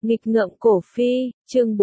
Nghịch ngợm cổ phi, chương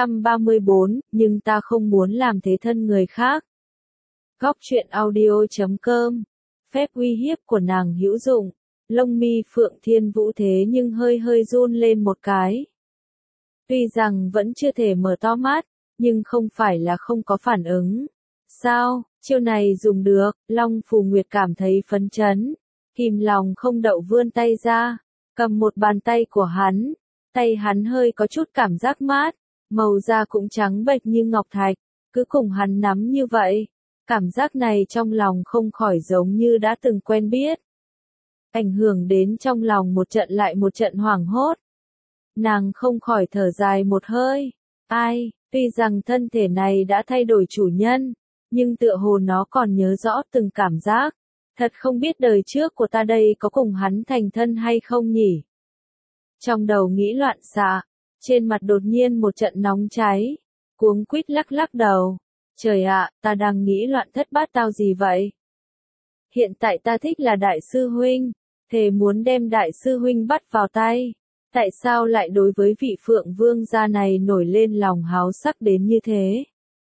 434, nhưng ta không muốn làm thế thân người khác. Góc truyện audio.com. Phép uy hiếp của nàng hữu dụng. Lông mi Phượng Thiên Vũ thế nhưng hơi hơi run lên một cái. Tuy rằng vẫn chưa thể mở to mắt, nhưng không phải là không có phản ứng. Sao, chiêu này dùng được, Long Phù Nguyệt cảm thấy phấn chấn. Kìm lòng không đậu vươn tay ra, cầm một bàn tay của hắn. Tay hắn hơi có chút cảm giác mát, màu da cũng trắng bệch như ngọc thạch, cứ cùng hắn nắm như vậy. Cảm giác này trong lòng không khỏi giống như đã từng quen biết. Ảnh hưởng đến trong lòng một trận lại một trận hoảng hốt. Nàng không khỏi thở dài một hơi. Ai, tuy rằng thân thể này đã thay đổi chủ nhân, nhưng tựa hồ nó còn nhớ rõ từng cảm giác. Thật không biết đời trước của ta đây có cùng hắn thành thân hay không nhỉ? Trong đầu nghĩ loạn xạ, trên mặt đột nhiên một trận nóng cháy, cuống quýt lắc lắc đầu. Trời ạ, ta đang nghĩ loạn thất bát tao gì vậy? Hiện tại ta thích là đại sư huynh, thề muốn đem đại sư huynh bắt vào tay. Tại sao lại đối với vị Phượng Vương gia này nổi lên lòng háo sắc đến như thế?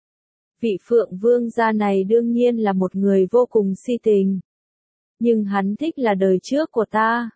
Vị Phượng Vương gia này đương nhiên là một người vô cùng si tình. Nhưng hắn thích là đời trước của ta.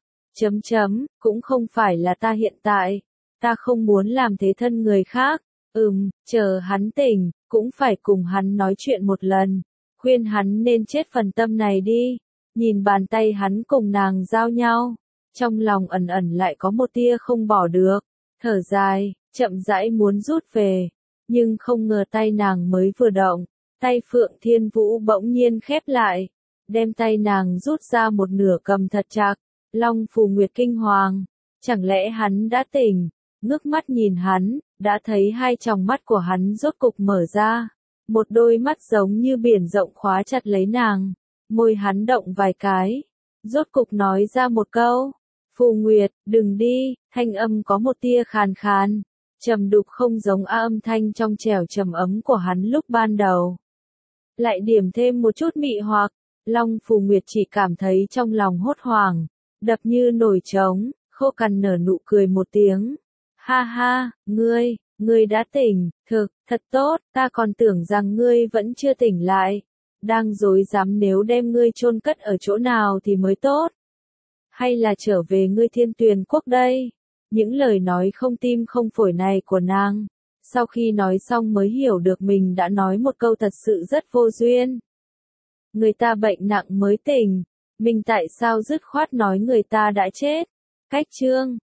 Cũng không phải là ta hiện tại. Ta không muốn làm thế thân người khác. Chờ hắn tỉnh, cũng phải cùng hắn nói chuyện một lần. Khuyên hắn nên chết phần tâm này đi. Nhìn bàn tay hắn cùng nàng giao nhau. Trong lòng ẩn ẩn lại có một tia không bỏ được. Thở dài, chậm rãi muốn rút về. Nhưng không ngờ tay nàng mới vừa động. Tay Phượng Thiên Vũ bỗng nhiên khép lại. Đem tay nàng rút ra một nửa cầm thật chặt. Long Phù Nguyệt kinh hoàng. Chẳng lẽ hắn đã tỉnh? Ngước mắt nhìn hắn, đã thấy hai tròng mắt của hắn rốt cục mở ra. Một đôi mắt giống như biển rộng khóa chặt lấy nàng. Môi hắn động vài cái. Rốt cục nói ra một câu. Phù Nguyệt, đừng đi. Thanh âm có một tia khàn khàn. Trầm đục không giống âm thanh trong trẻo trầm ấm của hắn lúc ban đầu. Lại điểm thêm một chút mị hoặc. Long Phù Nguyệt chỉ cảm thấy trong lòng hốt hoảng. Đập như nổi trống, khô cằn nở nụ cười một tiếng. Ha ha, ngươi đã tỉnh, thật tốt, ta còn tưởng rằng ngươi vẫn chưa tỉnh lại. Đang dối dám nếu đem ngươi chôn cất ở chỗ nào thì mới tốt. Hay là trở về ngươi Thiên Tuyền Quốc đây? Những lời nói không tim không phổi này của nàng. Sau khi nói xong mới hiểu được mình đã nói một câu thật sự rất vô duyên. Người ta bệnh nặng mới tỉnh. Mình tại sao dứt khoát nói người ta đã chết? Cách chương